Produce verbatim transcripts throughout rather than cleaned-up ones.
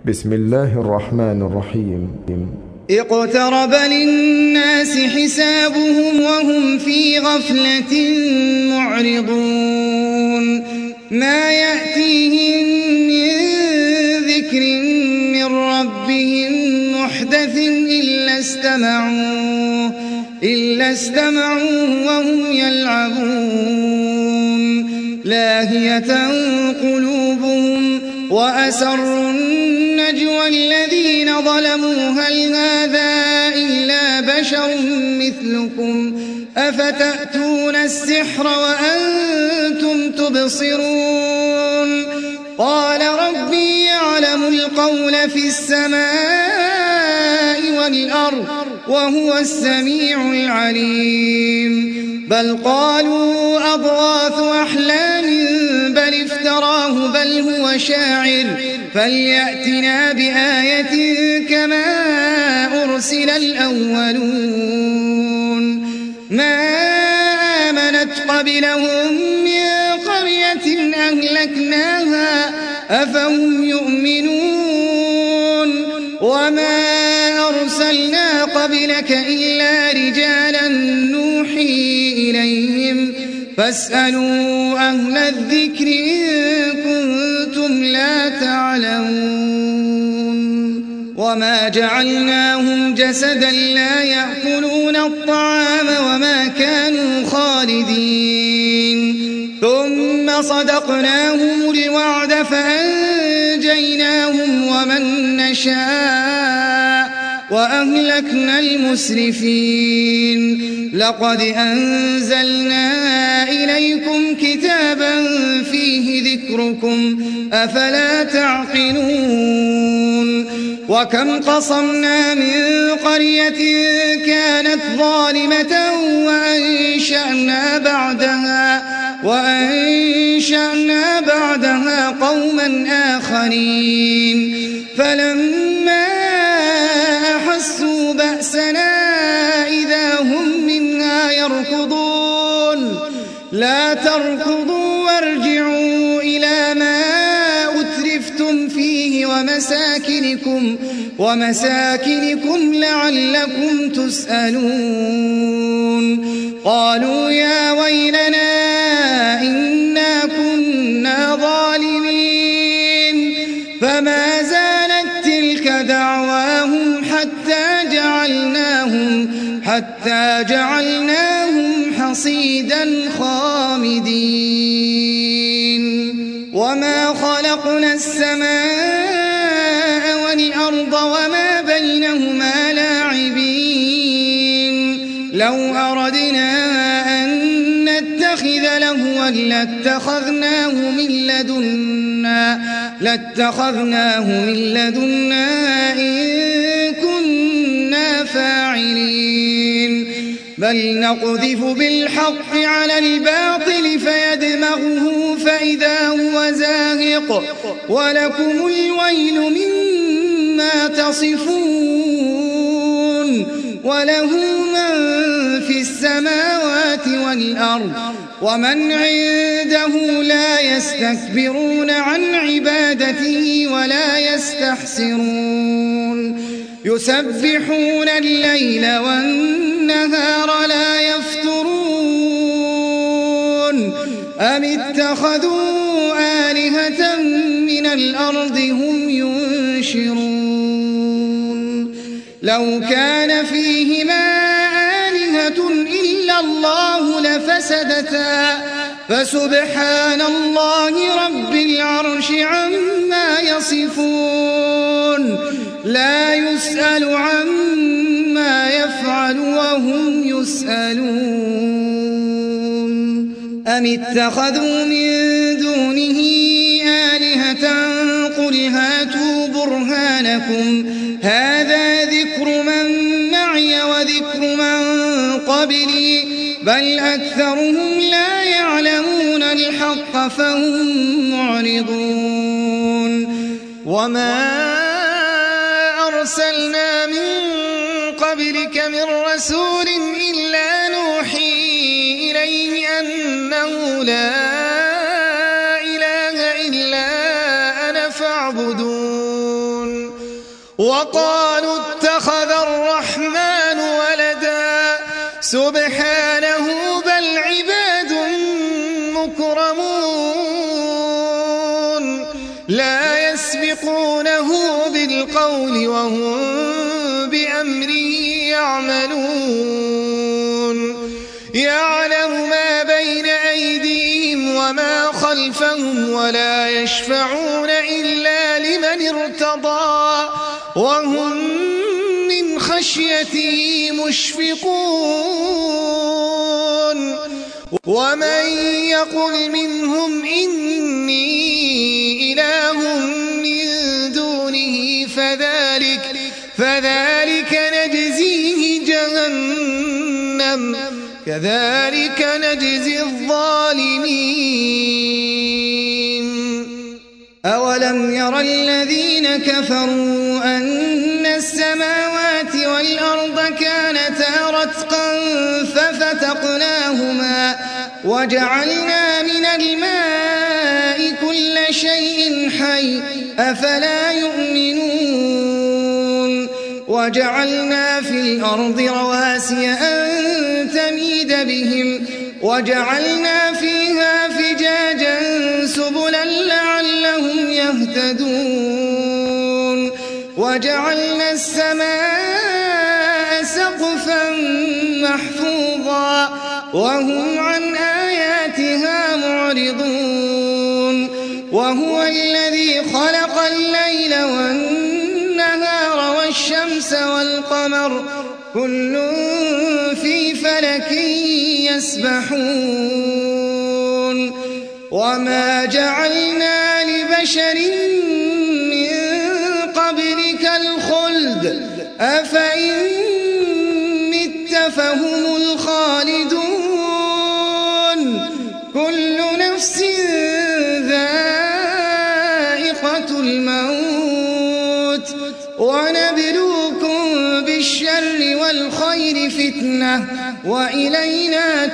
بسم الله الرحمن الرحيم. اقترب للناس حسابهم وهم في غفلة معرضون ما يأتيهم من ذكر من ربهم محدث إلا استمعوه إلا استمعوه وهم يلعبون لاهية قلوبهم وأسروا النجوى الذين ظلموا هل هذا إلا بشر مثلكم أفتأتون السحر وأنتم تبصرون قال ربي يعلم القول في السماء والأرض وهو السميع العليم بل قالوا أضغاث أحلام بل افتراه بل هو شاعر فليأتنا بآية كما أرسل الأولون ما آمنت قبلهم من قرية أهلكناها أفهم يؤمنون وما أرسلنا قبلك إلا رجالا نوحي إليهم فاسألوا أهل الذكر إن كنتم لا تعلمون وما جعلناهم جسدا لا يأكلون الطعام وما كانوا خالدين ثم صدقناهم الوعد فأنجيناهم ومن نشاء وأهلكنا المسرفين لقد أنزلنا إليكم كتابا فيه ذكركم أفلا تعقلون وكم قصمنا من قرية كانت ظالمة وأنشأنا بعدها وأنشأنا بعدها قوما آخرين فلما أحسوا بأسنا إذا هم منها يركضون لا تركضوا وارجعوا إلى ما أترفتم فيه ومساكنكم ومساكنكم لعلكم تسألون قالوا يا ويلنا إنا كنا ظالمين فما زالت تلك دعواهم حتى جعلناهم حتى جعلناهم حصيدا خامدين وما خلقنا السماء والأرض وما بينهما لاعبين لو أردنا أن نتخذ لهوا لاتخذناه من لدنا لاتخذناه من لدنا إن كنا فاعلين بل نقذف بالحق على الباطل فيدمغه فإذا هو زاهق ولكم الويل مما تصفون وله من في السماوات والأرض ومن عنده لا يستكبرون عن عبادته ولا يستحسرون يسبحون الليل والنهار لا يفترون أم اتخذوا آلهة من الأرض هم ينشرون لو كان فيهما آلهة إلا الله لفسدتا فسبحان الله رب العرش عما يصفون لا يسأل عما يفعل وهم يسألون أم اتخذوا من دونه آلهة قل هاتوا برهانكم هذا ذكر من معي وذكر من قبلي بل أكثرهم لا يعلمون الحق فهم معرضون وما أرسلنا من قبلك من رسول إلا نوحي إليه أنه لا إله إلا أنا فاعبدون وقالوا اتخذ الرحمن ولدا سبحانه بل عباد مكرمون لا يسبقونه بالقول وهم بأمره يعملون يعلم ما بين أيديهم وما خلفهم ولا يشفعون إلا لمن ارتضى وهم من خشيته مشفقون ومن يقل منهم إني إله من دونه فذلك, فذلك نجزيه جهنم كذلك نجزي الظالمين أولم ير الذين كفروا أن السماوات والأرض كانتا رتقا ففتقناهما وجعلنا من الماء كل شيء حي أفلا يؤمنون وجعلنا في الأرض رواسي أن تميد بهم وجعلنا فيها فجاجا سبلا لعلهم يهتدون وجعلنا السماء سقفا محفوظا وهم عن آياتها معرضون وهو الذي خلق الليل والنهار والشمس والقمر كل في فلك يسبحون وما جعلنا لبشر من قبلك الخلد أفإن مت فهم الخالدون كل نفس ذائقة الموت ونبلوكم بالشر والخير فتنة وإلينا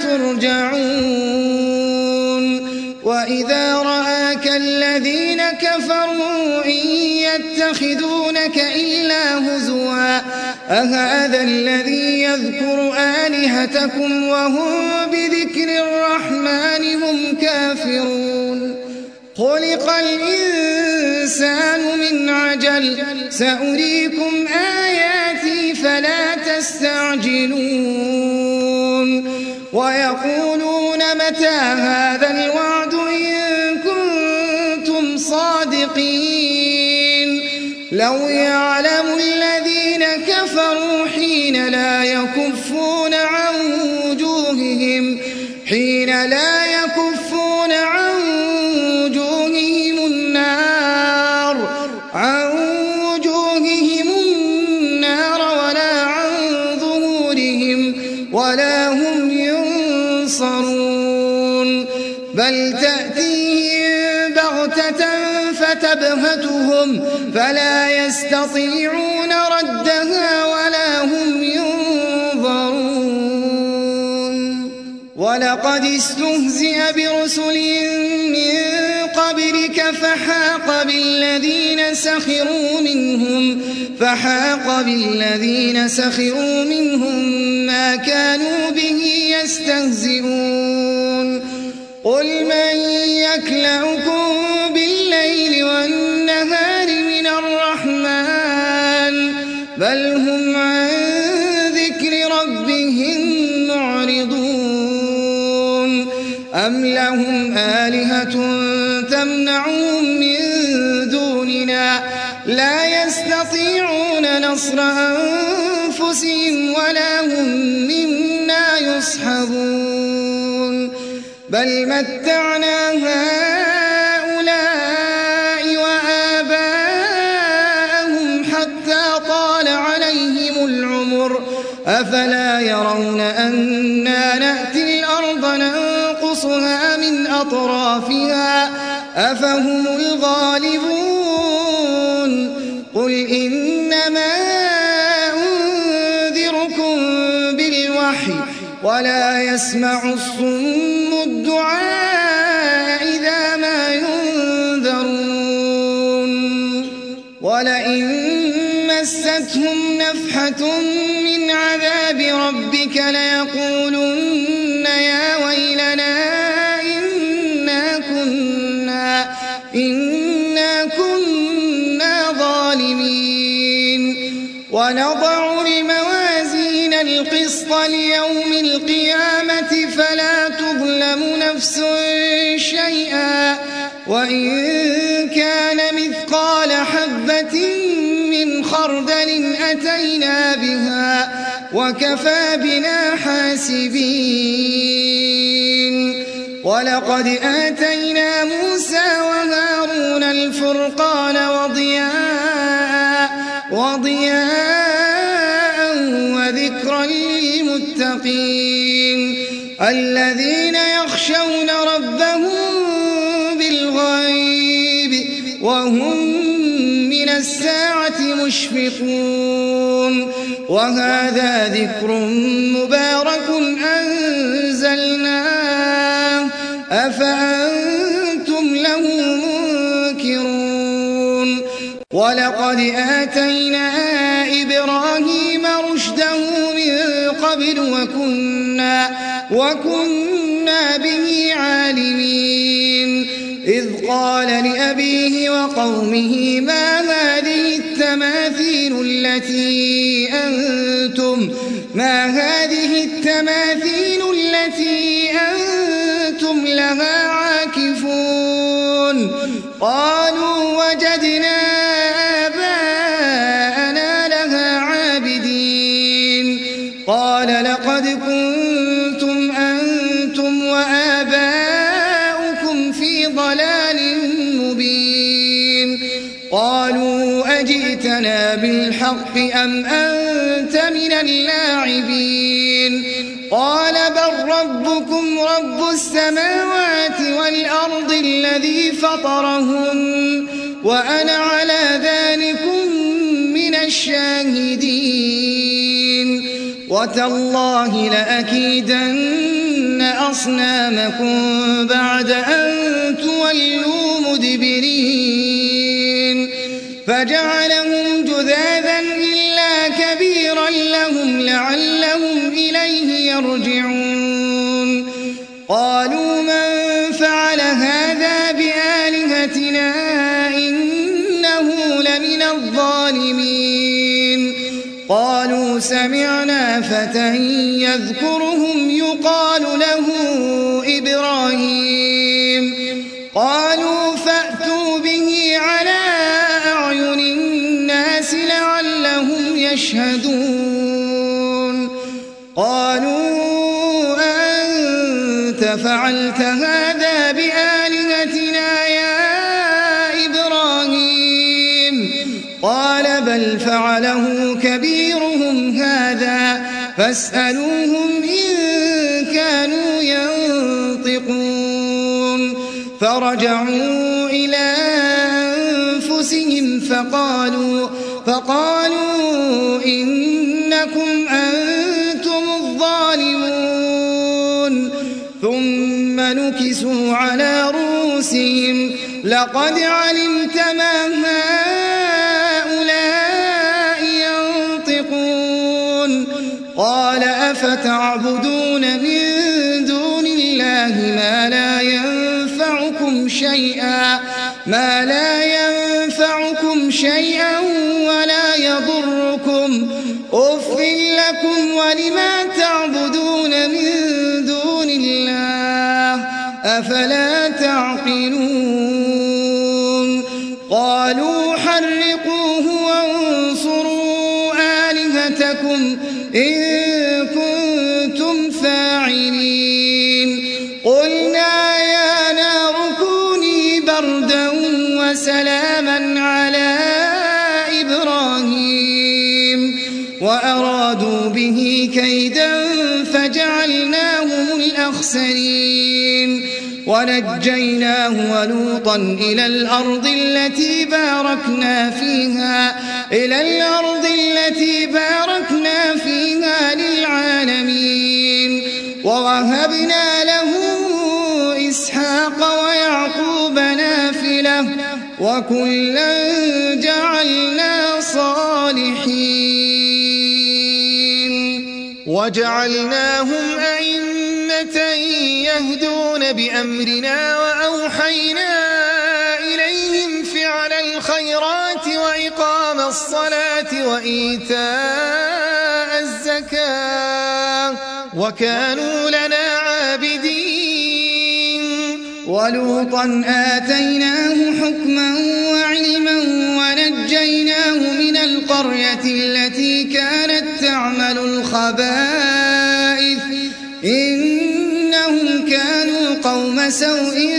ترجعون وإذا رآك الذين كفروا إن يتخذونك إلا هزوا أهذا الذي يذكر آلهتكم وهم بذكر الرحمن هم كافرون خلق الإنسان من عجل سأريكم آياتي فلا تستعجلون ويقولون متى هذا الوعد إن كنتم صادقين لو يعلم الذين كفروا حين لا يكفون عن وجوههم حين لا يكفون عن وجوههم النار عن وجوههم النار ولا عن ظهورهم ولا هم ينصرون بل تأتيهم بغتة فتبهتهم فلا يستطيعون ردها ولا هم ينظرون ولقد استهزئ برسل من قبلك فحاق بالذين سخروا منهم فحاق بالذين سخروا منهم ما كانوا به يستهزئون قل من يكلؤكم بالليل والنهار من الرحمن بل هم عن ذكر ربهم معرضون أم لهم آلهة تمنعهم من دوننا لا يستطيعون نصر أنفسهم ولا هم منا يصحبون بل متعنا هؤلاء وآباءهم حتى طال عليهم العمر أفلا يرون أنا نأتي الأرض ننقصها من أطرافها أفهم الغالبون قل إنما أنذركم بالوحي ولا يسمع الصم الدعاء إذا ما ينذرون ولئن مستهم نفحة من عذاب ربك ليقولن يا ويلنا إنا كنا, إنا كنا ظالمين. ونضع الموازين القسط ليوم القيامة فلا تظلم نفس شيئا وإن كان مثقال حبة من خردل أتينا بها وكفى بنا حاسبين. ولقد آتينا موسى وهارون الفرقان وضياء, وضياء وذكرا للمتقين الذين يخشون ربهم بالغيب وهم من الساعة مشفقون. وهذا ذكر مبارك أنزلناه أفأنتم له منكرون. ولقد آتينا إبراهيم رشده من قبل وكنا, وكنا به عالمين. إذ قال لأبيه وقومه ما هذه التماثيل التي أنتم, ما هذه التماثيل التي أنتم لها عاكفون. قالوا وجدنا آباءنا لها عابدين. قال لقد كنتم أنتم وآباؤكم في ضلال مبين. قالوا أجئتنا بالحق أم أنت من اللاعبين. قال بل ربكم رب السماوات والأرض الذي فطرهن وأنا على ذلكم من الشاهدين. وتالله لأكيدن أصنامكم بعد أن تولوا مدبرين. فجعلهم جذاذا إلا كبيرا لهم لعلهم إليه يرجعون. قالوا من فعل هذا بآلهتنا إنه لمن الظالمين. قالوا سمعنا فتى يذكرهم يقال له إبراهيم. قالوا فأتوا به على أعين الناس لعلهم يشهدون. قالوا أنت فعلت هذا بآلهتنا يا إبراهيم. قال بل فعله كبيرهم هذا فاسألوهم إن كانوا ينطقون. فرجعوا إلى أنفسهم فقالوا, فقالوا إنكم أنتم الظالمون. ثم نكسوا على رؤوسهم لقد علمت ما هؤلاء ينطقون. قال أفتعبدون من دون الله ما لا ينفعكم شيئا, ما لا ينفعكم شيئا ولا يضركم. أف لكم ولما تعبدون من دون الله أفلا تعقلون. قالوا حرقوه وانصروا آلهتكم إن كنتم فاعلين. قلنا يا نار كوني بردا وسلاما على إبراهيم. وأرادوا به كيدا فجعلناهم الأخسرين. ونجيناه ولوطا إلى الأرض التي باركنا فيها, إلى الأرض التي باركنا فيها للعالمين. ووهبنا له إسحاق ويعقوب نافلة وكلا جعلنا صالحين. وجعلناهم أئمة يهدون بأمرنا وأوحينا إليهم فعل الخيرات وإقام الصلاة وإيتاء الزكاة وكانوا لنا عابدين. ولوطا آتيناه حكما وعلما ونجيناه من القرية التي كانت تعمل الخبائث إنهم كانوا قوم سوء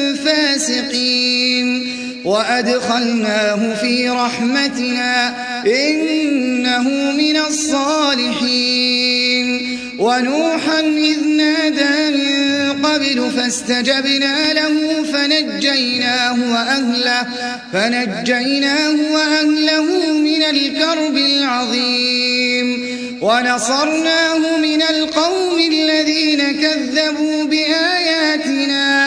فاسقين. وأدخلناه في رحمتنا إنه من الصالحين. ونوحا إذ نادى من قبل فاستجبنا له فنجيناه وأهله, فنجيناه وأهله من الكرب العظيم. ونصرناه من القوم الذين كذبوا بآياتنا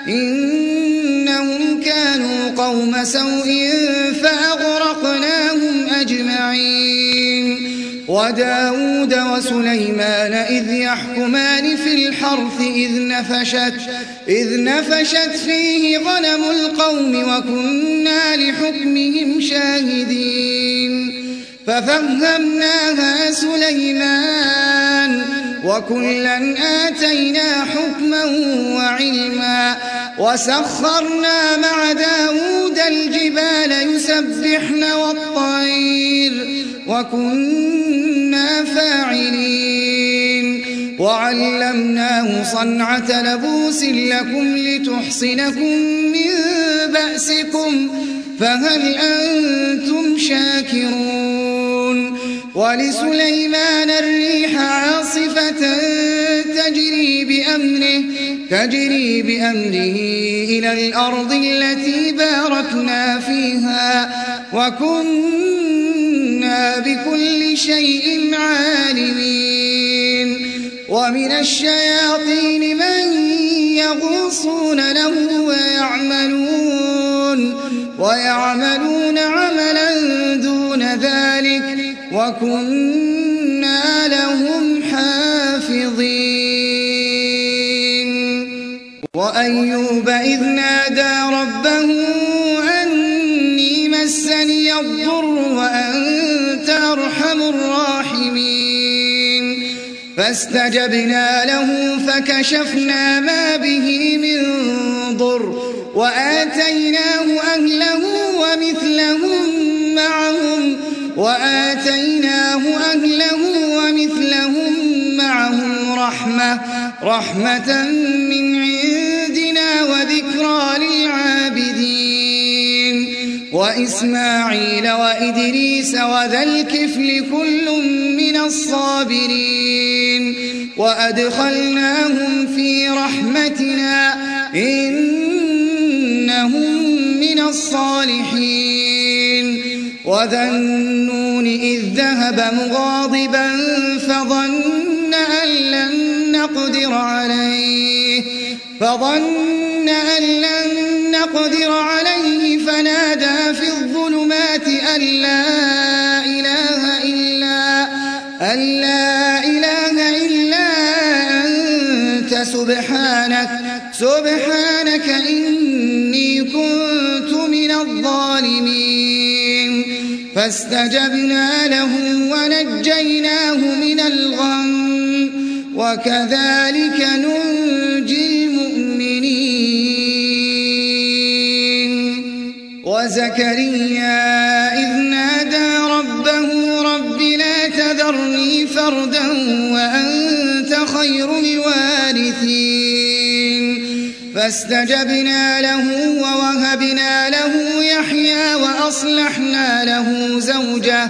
إنهم كانوا قوم سوء فأغرقناهم أجمعين. وداود وسليمان إذ يحكمان في الحرث إذ نفشت, إذ نفشت فيه غنم القوم وكنا لحكمهم شاهدين. ففهمناها سليمان وكلا آتينا حكما وعلما. وسخرنا مع داود الجبال يسبحن والطير وكنا فاعلين. وعلمناه صنعة لبوس لكم لتحصنكم من بأسكم فهل أنتم شاكرون. ولسليمان الريح عاصفة تجري بأمره, تجري بأمره إلى الأرض التي باركنا فيها وكنا بكل شيء عالمين. ومن الشياطين من يغوصون له ويعملون, ويعملون عملا دون ذلك وكنا لهم حافظين. وأيوب إذ نادى ربه أني مسني الضر وأنت أرحم الراحمين. فاستجبنا له فكشفنا ما به من ضر وآتيناه أهله ومثلهم معهم, وآتيناه أهله ومثلهم معهم رحمة, رحمة من عندنا وذكرى للعابدين. وإسماعيل وإدريس وذا الكفل كل من الصابرين. وأدخلناهم في رحمتنا إنهم من الصالحين. وذا النون إذ ذهب مغاضبا فظن أن لن نقدر عليه, فظن أن لن نقدر عليه فنادى في الظلمات أن لا إله إلا, أن لا إله إلا أنت سبحانك, سبحانك إني كنت من الظالمين. فاستجبنا له ونجيناه من الغم وكذلك ننجي المؤمنين. وزكريا إذ نادى ربه رب لا تذرني فردا وأنت خير الوارثين. فاستجبنا له ووهبنا له يحيى وأصلحنا له زوجه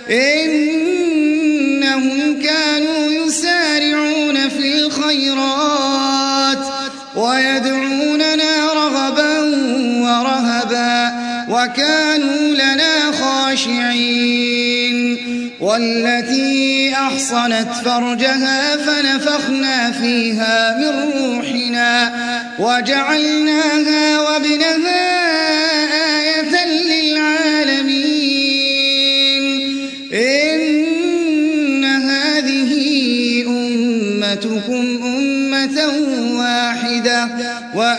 إنهم كانوا يسارعون في الخيرات ويدعوننا رغبا ورهبا وكانوا لنا خاشعين. والتي أحصنت فرجها فنفخنا فيها من روحنا وجعلناها وابنها آية للعالمين. إن هذه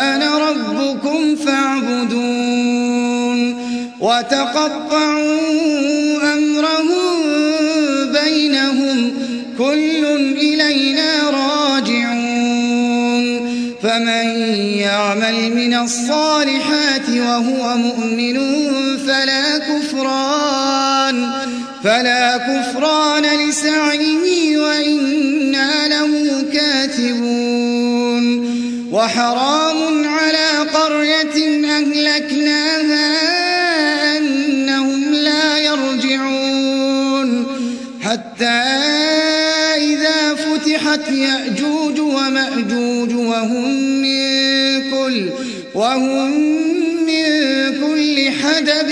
وأنا ربكم فاعبدون وتقطعوا أمرهم بينهم كل إلينا راجعون فمن يعمل من الصالحات وهو مؤمن فلا كفران فلا كفران لسعيه وإنا له كاتبون وحرام على قرية أهلكناها أنهم لا يرجعون حتى إذا فتحت يأجوج ومأجوج وهم من كل وهم من كل حدب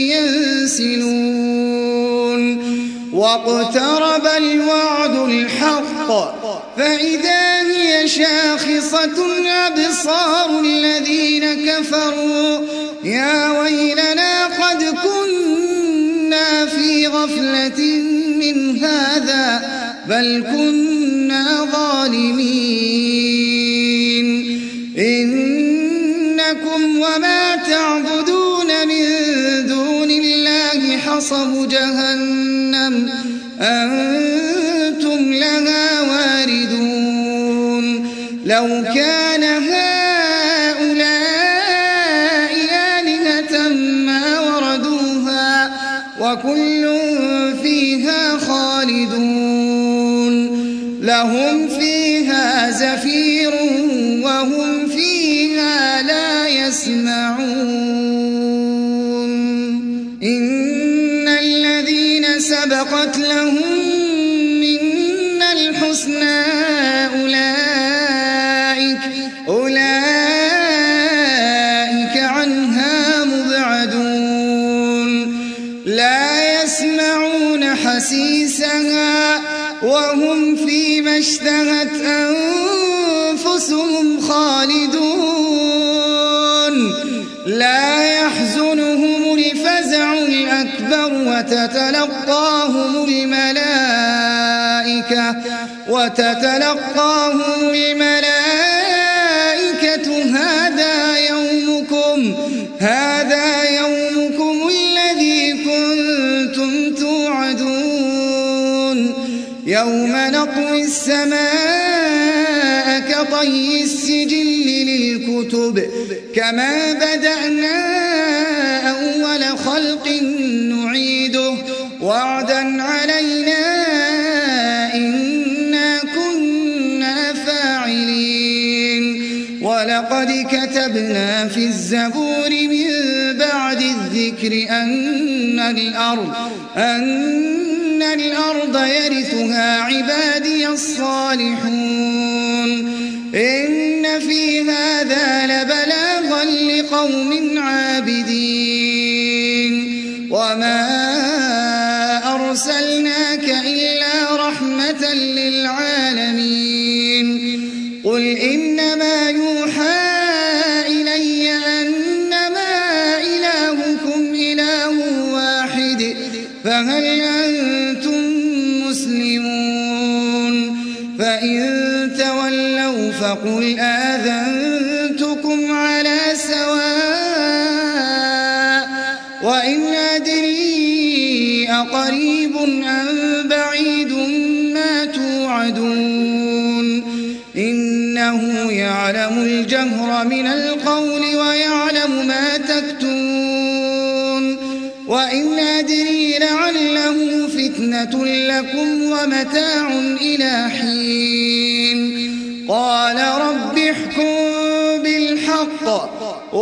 ينسلون واقترب الوعد الحق فإذا هي شاخصة أبصار الذين كفروا يا ويلنا قد كنا في غفلة من هذا بل كنا ظالمين إنكم وما تعبدون من دون الله حصب جهنم أنتم لها واردون لو كان هؤلاء آلهة ما وردوها وكل فيها خالدون لهم فيها زفير وهم فيها لا يسمعون إن الذين سبقت لهم منا الحسنى أولئك أولئك عنها مبعدون لا يسمعون حسيسها وهم فيما اشتهت أنفسهم خالدون لا يحزنهم الفزع الأكبر وتتلقاهم الملائكة وتتلقاهم الملائكة هذا يومكم هذا يومكم الذي كنتم توعدون يوم نطوي السماء كطي السجل للكتب كما بدأنا أول خلق نعيده وعدا علينا إنا كنا فاعلين ولقد كتبنا في الزبور من بعد الذكر أن الأرض أن الأرض يرثها عبادي الصالحون إن في هذا لبلاغا لقوم عابدين وما أرسلناك إلا رحمة للعالمين قل إنما يوحى إلي أنما إلهكم إله واحد فهل أنتم مسلمون فإن تولوا فقل آذنتكم على سواء وإن أدري أقريب أم بعيد ما توعدون إنه يعلم الجهر من القول ويعلم ما تكتمون وإن أدري لعله فتنة لكم ومتاع إلى حين قال رب احكم بالحق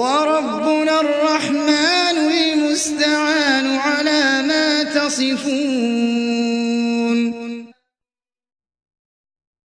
وربنا الرحمن المستعان على ما تصفون